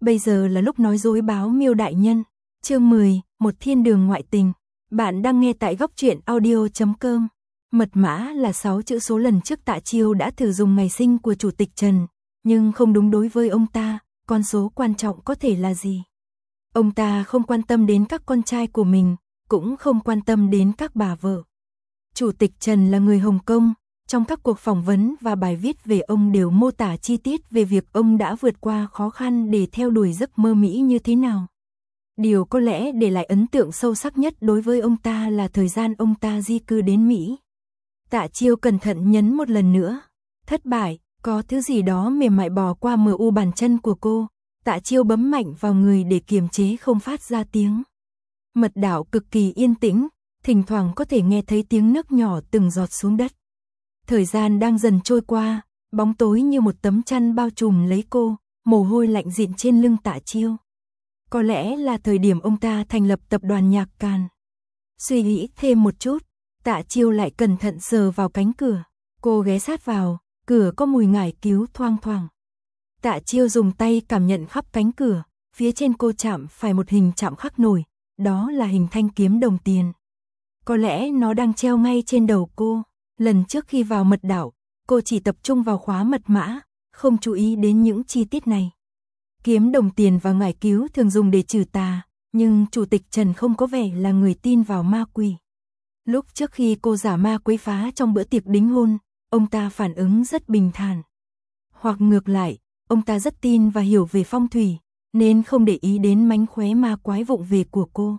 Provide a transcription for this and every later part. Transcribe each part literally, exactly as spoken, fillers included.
Bây giờ là lúc nói dối báo Miêu đại nhân. Chương mười, một thiên đường ngoại tình. Bạn đang nghe tại góc truyện audio chấm com. Mật mã là sáu chữ số. Lần trước Tạ Chiêu đã thử dùng ngày sinh của Chủ tịch Trần, nhưng không đúng đối với ông ta. Con số quan trọng có thể là gì? Ông ta không quan tâm đến các con trai của mình, cũng không quan tâm đến các bà vợ. Chủ tịch Trần là người Hồng Kông, trong các cuộc phỏng vấn và bài viết về ông đều mô tả chi tiết về việc ông đã vượt qua khó khăn để theo đuổi giấc mơ Mỹ như thế nào. Điều có lẽ để lại ấn tượng sâu sắc nhất đối với ông ta là thời gian ông ta di cư đến Mỹ. Tạ Chiêu cẩn thận nhấn một lần nữa. Thất bại, có thứ gì đó mềm mại bò qua mờ u bàn chân của cô. Tạ Chiêu bấm mạnh vào người để kiềm chế không phát ra tiếng. Mật đảo cực kỳ yên tĩnh, thỉnh thoảng có thể nghe thấy tiếng nước nhỏ từng giọt xuống đất. Thời gian đang dần trôi qua, bóng tối như một tấm chăn bao trùm lấy cô, mồ hôi lạnh dịn trên lưng Tạ Chiêu. Có lẽ là thời điểm ông ta thành lập tập đoàn nhạc Càn. Suy nghĩ thêm một chút, Tạ Chiêu lại cẩn thận sờ vào cánh cửa. Cô ghé sát vào, cửa có mùi ngải cứu thoang thoảng. Tạ Chiêu dùng tay cảm nhận khắp cánh cửa, phía trên cô chạm phải một hình chạm khắc nổi, đó là hình thanh kiếm đồng tiền. Có lẽ nó đang treo ngay trên đầu cô. Lần trước khi vào mật đảo, cô chỉ tập trung vào khóa mật mã, không chú ý đến những chi tiết này. Kiếm đồng tiền và ngải cứu thường dùng để trừ tà, nhưng Chủ tịch Trần không có vẻ là người tin vào ma quỷ. Lúc trước khi cô giả ma quấy phá trong bữa tiệc đính hôn, ông ta phản ứng rất bình thản. Hoặc ngược lại, ông ta rất tin và hiểu về phong thủy, nên không để ý đến mánh khóe ma quái vụng về của cô.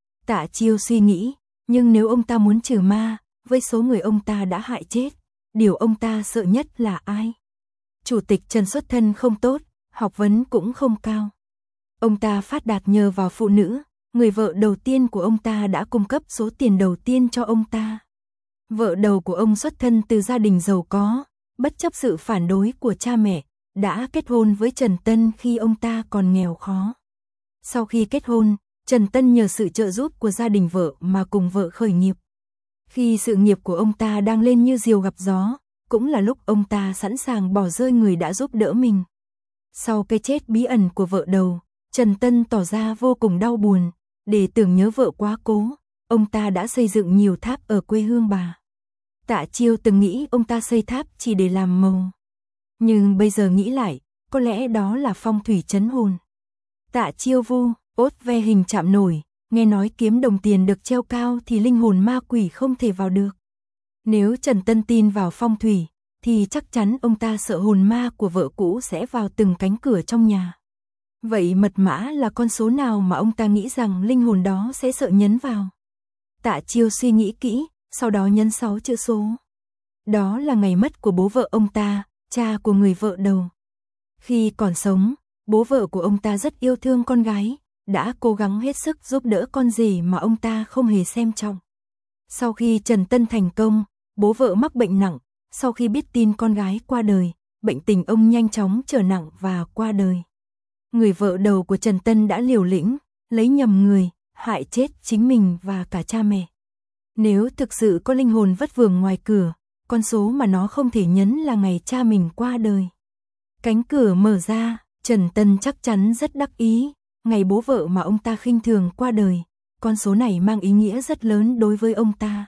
Tạ Chiêu suy nghĩ, nhưng nếu ông ta muốn trừ ma, với số người ông ta đã hại chết, điều ông ta sợ nhất là ai? Chủ tịch Trần xuất thân không tốt, học vấn cũng không cao. Ông ta phát đạt nhờ vào phụ nữ, người vợ đầu tiên của ông ta đã cung cấp số tiền đầu tiên cho ông ta. Vợ đầu của ông xuất thân từ gia đình giàu có, bất chấp sự phản đối của cha mẹ, đã kết hôn với Trần Tân khi ông ta còn nghèo khó. Sau khi kết hôn, Trần Tân nhờ sự trợ giúp của gia đình vợ mà cùng vợ khởi nghiệp. Khi sự nghiệp của ông ta đang lên như diều gặp gió, cũng là lúc ông ta sẵn sàng bỏ rơi người đã giúp đỡ mình. Sau cái chết bí ẩn của vợ đầu, Trần Tân tỏ ra vô cùng đau buồn, để tưởng nhớ vợ quá cố, ông ta đã xây dựng nhiều tháp ở quê hương bà. Tạ Chiêu từng nghĩ ông ta xây tháp chỉ để làm màu. Nhưng bây giờ nghĩ lại, có lẽ đó là phong thủy trấn hồn. Tạ Chiêu vu, ốt ve hình chạm nổi, nghe nói kiếm đồng tiền được treo cao thì linh hồn ma quỷ không thể vào được. Nếu Trần Tân tin vào phong thủy, thì chắc chắn ông ta sợ hồn ma của vợ cũ sẽ vào từng cánh cửa trong nhà. Vậy mật mã là con số nào mà ông ta nghĩ rằng linh hồn đó sẽ sợ nhấn vào? Tạ Chiêu suy nghĩ kỹ, sau đó nhấn sáu chữ số. Đó là ngày mất của bố vợ ông ta, cha của người vợ đầu. Khi còn sống, bố vợ của ông ta rất yêu thương con gái, đã cố gắng hết sức giúp đỡ con rể mà ông ta không hề xem trọng. Sau khi Trần Tân thành công, bố vợ mắc bệnh nặng, sau khi biết tin con gái qua đời, bệnh tình ông nhanh chóng trở nặng và qua đời. Người vợ đầu của Trần Tân đã liều lĩnh, lấy nhầm người, hại chết chính mình và cả cha mẹ. Nếu thực sự có linh hồn vất vưởng ngoài cửa, con số mà nó không thể nhấn là ngày cha mình qua đời. Cánh cửa mở ra, Trần Tân chắc chắn rất đắc ý, ngày bố vợ mà ông ta khinh thường qua đời, con số này mang ý nghĩa rất lớn đối với ông ta.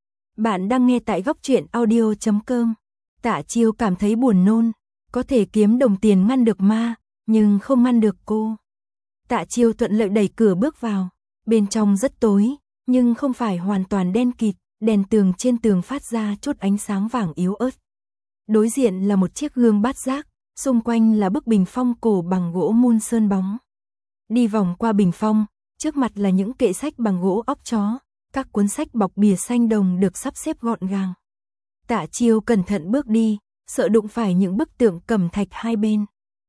Bạn đang nghe tại góc truyện audio chấm com. Tạ Chiêu cảm thấy buồn nôn, có thể kiếm đồng tiền ngăn được ma, nhưng không ngăn được cô. Tạ Chiêu thuận lợi đẩy cửa bước vào, bên trong rất tối, nhưng không phải hoàn toàn đen kịt, đèn tường trên tường phát ra chút ánh sáng vàng yếu ớt. Đối diện là một chiếc gương bát giác, xung quanh là bức bình phong cổ bằng gỗ mun sơn bóng. Đi vòng qua bình phong, trước mặt là những kệ sách bằng gỗ óc chó, các cuốn sách bọc bìa xanh đồng được sắp xếp gọn gàng. Tạ Chiêu cẩn thận bước đi, sợ đụng phải những bức tượng cẩm thạch hai bên.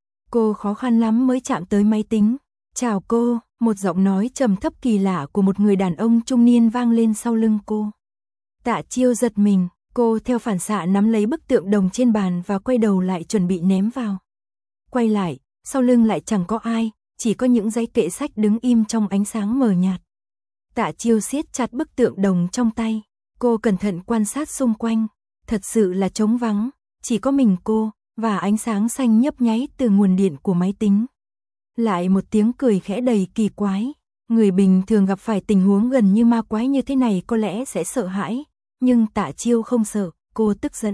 Cô khó khăn lắm mới chạm tới máy tính. Chào cô, một giọng nói trầm thấp kỳ lạ của một người đàn ông trung niên vang lên sau lưng cô. Tạ Chiêu giật mình, cô theo phản xạ nắm lấy bức tượng đồng trên bàn và quay đầu lại chuẩn bị ném vào. Quay lại, sau lưng lại chẳng có ai, chỉ có những dãy kệ sách đứng im trong ánh sáng mờ nhạt. Tạ Chiêu siết chặt bức tượng đồng trong tay, cô cẩn thận quan sát xung quanh, thật sự là trống vắng, chỉ có mình cô và ánh sáng xanh nhấp nháy từ nguồn điện của máy tính. Lại một tiếng cười khẽ đầy kỳ quái. Người bình thường gặp phải tình huống gần như ma quái như thế này có lẽ sẽ sợ hãi, nhưng Tạ Chiêu không sợ, cô tức giận.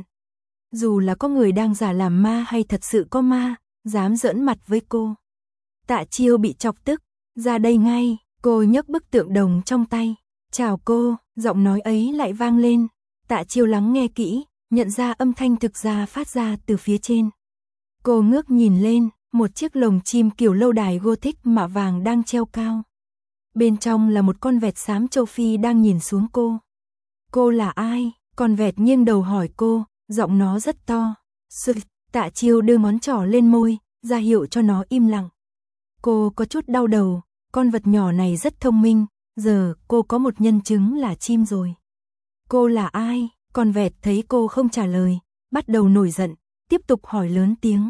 Dù là có người đang giả làm ma hay thật sự có ma, dám giỡn mặt với cô. Tạ Chiêu bị chọc tức, ra đây ngay, cô nhấc bức tượng đồng trong tay. Chào cô, giọng nói ấy lại vang lên. Tạ Chiêu lắng nghe kỹ, nhận ra âm thanh thực ra phát ra từ phía trên. Cô ngước nhìn lên, một chiếc lồng chim kiểu lâu đài Gothic mạ vàng đang treo cao. Bên trong là một con vẹt xám châu Phi đang nhìn xuống cô. Cô là ai? Con vẹt nghiêng đầu hỏi cô, giọng nó rất to. Sự, Tạ Chiêu đưa ngón trỏ lên môi, ra hiệu cho nó im lặng. Cô có chút đau đầu, con vật nhỏ này rất thông minh, giờ cô có một nhân chứng là chim rồi. Cô là ai? Con vẹt thấy cô không trả lời, bắt đầu nổi giận, tiếp tục hỏi lớn tiếng.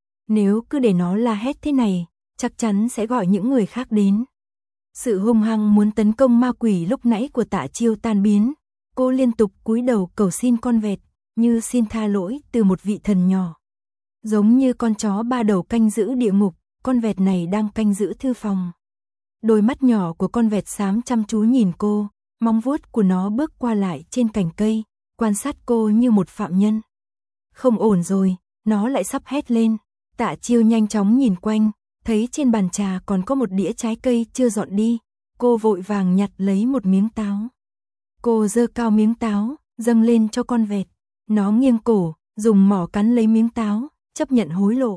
Nếu cứ để nó la hét thế này, chắc chắn sẽ gọi những người khác đến. Sự hung hăng muốn tấn công ma quỷ lúc nãy của Tạ Chiêu tan biến. Cô liên tục cúi đầu cầu xin con vẹt, như xin tha lỗi từ một vị thần nhỏ. Giống như con chó ba đầu canh giữ địa ngục, con vẹt này đang canh giữ thư phòng. Đôi mắt nhỏ của con vẹt xám chăm chú nhìn cô, móng vuốt của nó bước qua lại trên cành cây, quan sát cô như một phạm nhân. Không ổn rồi, nó lại sắp hét lên. Tạ Chiêu nhanh chóng nhìn quanh, thấy trên bàn trà còn có một đĩa trái cây chưa dọn đi. Cô vội vàng nhặt lấy một miếng táo. Cô giơ cao miếng táo, dâng lên cho con vẹt. Nó nghiêng cổ, dùng mỏ cắn lấy miếng táo, chấp nhận hối lộ.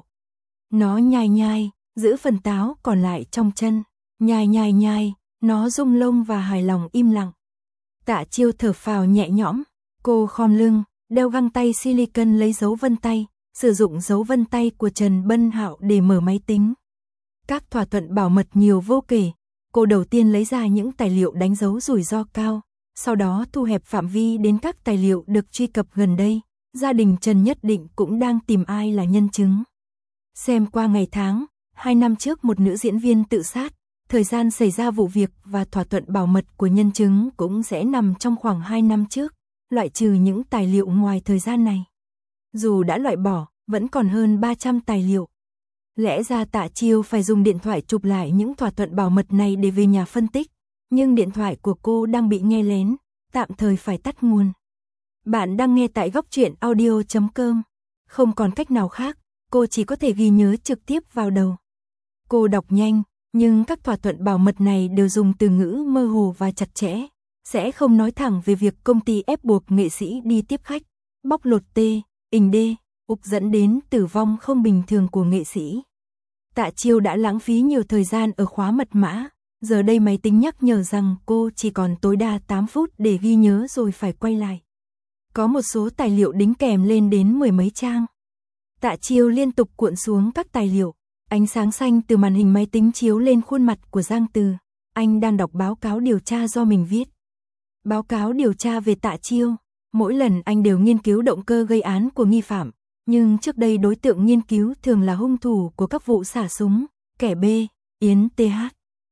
Nó nhai nhai, giữ phần táo còn lại trong chân. Nhai nhai nhai, nó rung lông và hài lòng im lặng. Tạ Chiêu thở phào nhẹ nhõm, cô khom lưng, đeo găng tay silicon lấy dấu vân tay, sử dụng dấu vân tay của Trần Bân Hạo để mở máy tính. Các thỏa thuận bảo mật nhiều vô kể, cô đầu tiên lấy ra những tài liệu đánh dấu rủi ro cao, sau đó thu hẹp phạm vi đến các tài liệu được truy cập gần đây. Gia đình Trần nhất định cũng đang tìm ai là nhân chứng. Xem qua ngày tháng, hai năm trước một nữ diễn viên tự sát, thời gian xảy ra vụ việc và thỏa thuận bảo mật của nhân chứng cũng sẽ nằm trong khoảng hai năm trước, loại trừ những tài liệu ngoài thời gian này. Dù đã loại bỏ, vẫn còn hơn ba trăm tài liệu. Lẽ ra Tạ Chiêu phải dùng điện thoại chụp lại những thỏa thuận bảo mật này để về nhà phân tích, nhưng điện thoại của cô đang bị nghe lén, tạm thời phải tắt nguồn. Bạn đang nghe tại góc truyện audio chấm com. Không còn cách nào khác, cô chỉ có thể ghi nhớ trực tiếp vào đầu. Cô đọc nhanh, nhưng các thỏa thuận bảo mật này đều dùng từ ngữ mơ hồ và chặt chẽ, sẽ không nói thẳng về việc công ty ép buộc nghệ sĩ đi tiếp khách, bóc lột T, ình D, ục dẫn đến tử vong không bình thường của nghệ sĩ. Tạ Chiêu đã lãng phí nhiều thời gian ở khóa mật mã, giờ đây máy tính nhắc nhở rằng cô chỉ còn tối đa tám phút để ghi nhớ rồi phải quay lại. Có một số tài liệu đính kèm lên đến mười mấy trang. Tạ Chiêu liên tục cuộn xuống các tài liệu, ánh sáng xanh từ màn hình máy tính chiếu lên khuôn mặt của Giang Từ. Anh đang đọc báo cáo điều tra do mình viết. Báo cáo điều tra về Tạ Chiêu. Mỗi lần anh đều nghiên cứu động cơ gây án của nghi phạm, nhưng trước đây đối tượng nghiên cứu thường là hung thủ của các vụ xả súng, kẻ B, Yến tê hát.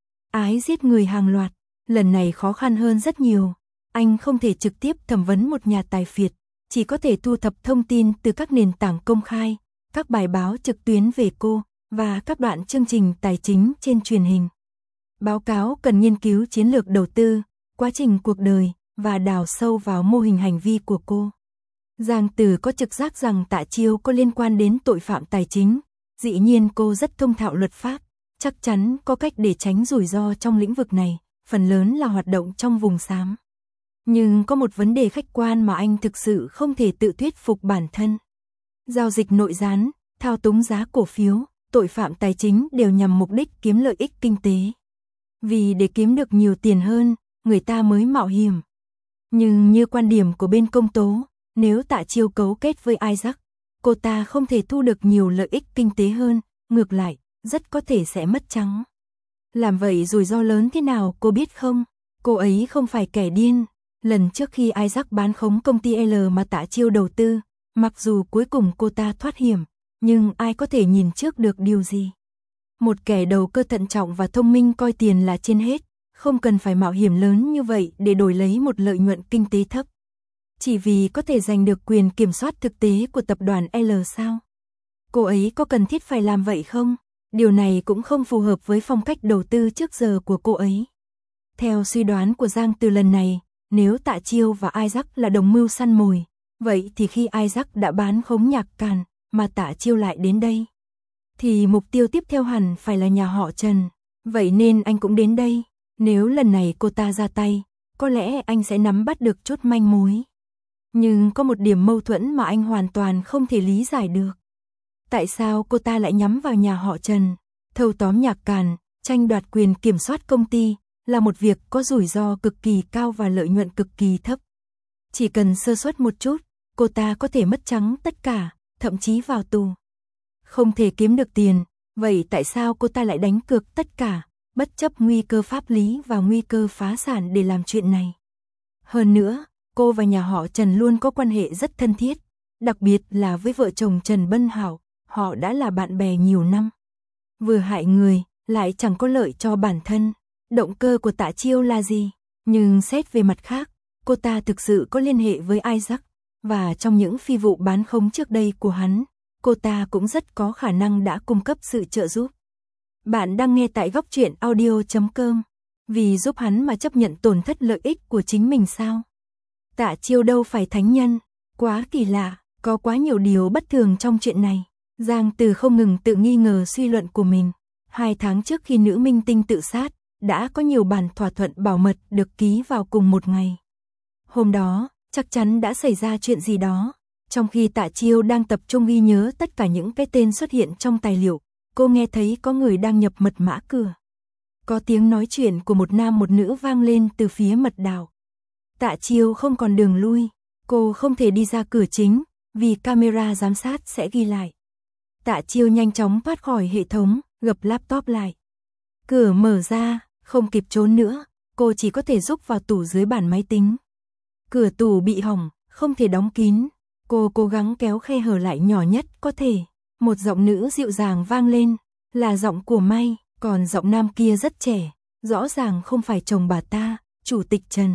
Ái giết người hàng loạt, lần này khó khăn hơn rất nhiều. Anh không thể trực tiếp thẩm vấn một nhà tài phiệt, chỉ có thể thu thập thông tin từ các nền tảng công khai, các bài báo trực tuyến về cô, và các đoạn chương trình tài chính trên truyền hình. Báo cáo cần nghiên cứu chiến lược đầu tư, quá trình cuộc đời, và đào sâu vào mô hình hành vi của cô. Giang Từ có trực giác rằng Tạ Chiêu có liên quan đến tội phạm tài chính, dĩ nhiên cô rất thông thạo luật pháp, chắc chắn có cách để tránh rủi ro trong lĩnh vực này, phần lớn là hoạt động trong vùng xám. Nhưng có một vấn đề khách quan mà anh thực sự không thể tự thuyết phục bản thân. Giao dịch nội gián, thao túng giá cổ phiếu, tội phạm tài chính đều nhằm mục đích kiếm lợi ích kinh tế. Vì để kiếm được nhiều tiền hơn, người ta mới mạo hiểm. Nhưng như quan điểm của bên công tố, nếu Tạ Chiêu cấu kết với Isaac, cô ta không thể thu được nhiều lợi ích kinh tế hơn, ngược lại, rất có thể sẽ mất trắng. Làm vậy rủi ro lớn thế nào cô biết không? Cô ấy không phải kẻ điên. Lần trước khi Isaac bán khống công ty L mà Tạ Chiêu đầu tư, mặc dù cuối cùng cô ta thoát hiểm, nhưng ai có thể nhìn trước được điều gì? Một kẻ đầu cơ thận trọng và thông minh coi tiền là trên hết, không cần phải mạo hiểm lớn như vậy để đổi lấy một lợi nhuận kinh tế thấp. Chỉ vì có thể giành được quyền kiểm soát thực tế của tập đoàn L sao? Cô ấy có cần thiết phải làm vậy không? Điều này cũng không phù hợp với phong cách đầu tư trước giờ của cô ấy. Theo suy đoán của Giang Từ lần này, nếu Tạ Chiêu và Isaac là đồng mưu săn mồi, vậy thì khi Isaac đã bán khống Nhạc Càn, mà Tạ Chiêu lại đến đây, thì mục tiêu tiếp theo hẳn phải là nhà họ Trần. Vậy nên anh cũng đến đây. Nếu lần này cô ta ra tay, có lẽ anh sẽ nắm bắt được chút manh mối. Nhưng có một điểm mâu thuẫn mà anh hoàn toàn không thể lý giải được. Tại sao cô ta lại nhắm vào nhà họ Trần? Thâu tóm Nhạc Càn, tranh đoạt quyền kiểm soát công ty, là một việc có rủi ro cực kỳ cao và lợi nhuận cực kỳ thấp. Chỉ cần sơ suất một chút, cô ta có thể mất trắng tất cả, thậm chí vào tù. Không thể kiếm được tiền, vậy tại sao cô ta lại đánh cược tất cả, bất chấp nguy cơ pháp lý và nguy cơ phá sản để làm chuyện này? Hơn nữa, cô và nhà họ Trần luôn có quan hệ rất thân thiết, đặc biệt là với vợ chồng Trần Bân Hảo, họ đã là bạn bè nhiều năm. Vừa hại người, lại chẳng có lợi cho bản thân. Động cơ của Tạ Chiêu là gì? Nhưng xét về mặt khác, cô ta thực sự có liên hệ với Isaac, và trong những phi vụ bán khống trước đây của hắn, cô ta cũng rất có khả năng đã cung cấp sự trợ giúp. Bạn đang nghe tại góc truyện audio chấm com. Vì giúp hắn mà chấp nhận tổn thất lợi ích của chính mình sao? Tạ Chiêu đâu phải thánh nhân, quá kỳ lạ, có quá nhiều điều bất thường trong chuyện này. Giang Từ không ngừng tự nghi ngờ suy luận của mình. Hai tháng trước khi nữ minh tinh tự sát, đã có nhiều bản thỏa thuận bảo mật được ký vào cùng một ngày. Hôm đó, chắc chắn đã xảy ra chuyện gì đó. Trong khi Tạ Chiêu đang tập trung ghi nhớ tất cả những cái tên xuất hiện trong tài liệu, cô nghe thấy có người đang nhập mật mã cửa. Có tiếng nói chuyện của một nam một nữ vang lên từ phía mật đạo. Tạ Chiêu không còn đường lui, cô không thể đi ra cửa chính, vì camera giám sát sẽ ghi lại. Tạ Chiêu nhanh chóng thoát khỏi hệ thống, gập laptop lại. Cửa mở ra, không kịp trốn nữa, cô chỉ có thể rúc vào tủ dưới bàn máy tính. Cửa tủ bị hỏng, không thể đóng kín. Cô cố gắng kéo khe hở lại nhỏ nhất có thể. Một giọng nữ dịu dàng vang lên, là giọng của May, còn giọng nam kia rất trẻ, rõ ràng không phải chồng bà ta, Chủ tịch Trần.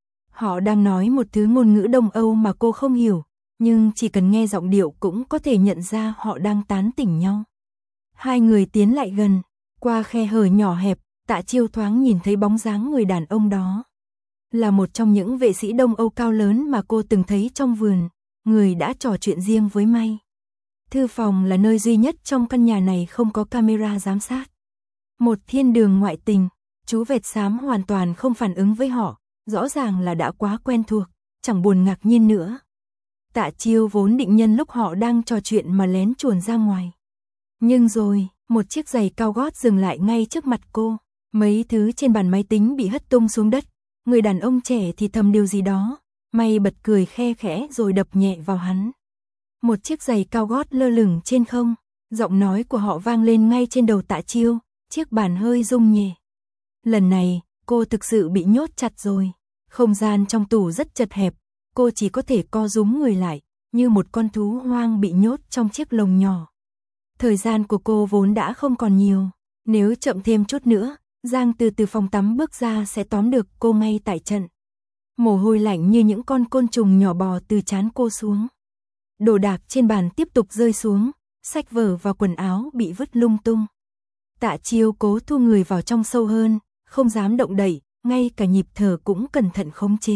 Họ đang nói một thứ ngôn ngữ Đông Âu mà cô không hiểu, nhưng chỉ cần nghe giọng điệu cũng có thể nhận ra họ đang tán tỉnh nhau. Hai người tiến lại gần, qua khe hở nhỏ hẹp, Tạ Chiêu thoáng nhìn thấy bóng dáng người đàn ông đó. Là một trong những vệ sĩ Đông Âu cao lớn mà cô từng thấy trong vườn, người đã trò chuyện riêng với May. Thư phòng là nơi duy nhất trong căn nhà này không có camera giám sát. Một thiên đường ngoại tình, chú vẹt xám hoàn toàn không phản ứng với họ, rõ ràng là đã quá quen thuộc, chẳng buồn ngạc nhiên nữa. Tạ Chiêu vốn định nhân lúc họ đang trò chuyện mà lén chuồn ra ngoài. Nhưng rồi, một chiếc giày cao gót dừng lại ngay trước mặt cô, mấy thứ trên bàn máy tính bị hất tung xuống đất, người đàn ông trẻ thì thầm điều gì đó, May bật cười khe khẽ rồi đập nhẹ vào hắn. Một chiếc giày cao gót lơ lửng trên không, giọng nói của họ vang lên ngay trên đầu Tạ Chiêu, chiếc bàn hơi rung nhẹ. Lần này, cô thực sự bị nhốt chặt rồi, không gian trong tủ rất chật hẹp, cô chỉ có thể co rúm người lại, như một con thú hoang bị nhốt trong chiếc lồng nhỏ. Thời gian của cô vốn đã không còn nhiều, nếu chậm thêm chút nữa, Giang từ từ phòng tắm bước ra sẽ tóm được cô ngay tại trận. Mồ hôi lạnh như những con côn trùng nhỏ bò từ trán cô xuống. Đồ đạc trên bàn tiếp tục rơi xuống, sách vở và quần áo bị vứt lung tung. Tạ Chiêu cố thu người vào trong sâu hơn, không dám động đậy, ngay cả nhịp thở cũng cẩn thận khống chế.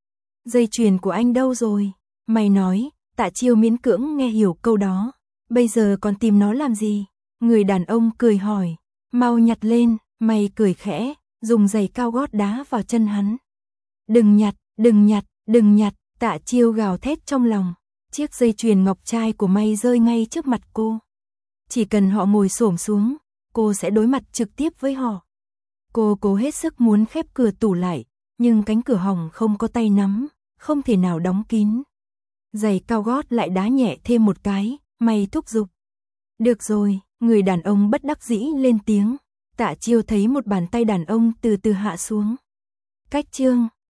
Dây chuyền của anh đâu rồi? Mày nói. Tạ Chiêu miễn cưỡng nghe hiểu câu đó. Bây giờ còn tìm nó làm gì? Người đàn ông cười hỏi. Mau nhặt lên. Mày cười khẽ, dùng giày cao gót đá vào chân hắn. Đừng nhặt, đừng nhặt, đừng nhặt. Tạ Chiêu gào thét trong lòng. Chiếc dây chuyền ngọc trai của May rơi ngay trước mặt cô. Chỉ cần họ ngồi xổm xuống, cô sẽ đối mặt trực tiếp với họ. Cô cố hết sức muốn khép cửa tủ lại, nhưng cánh cửa hỏng không có tay nắm, không thể nào đóng kín. Giày cao gót lại đá nhẹ thêm một cái, May thúc giục. Được rồi, người đàn ông bất đắc dĩ lên tiếng. Tạ Chiêu thấy một bàn tay đàn ông từ từ hạ xuống. Cách chương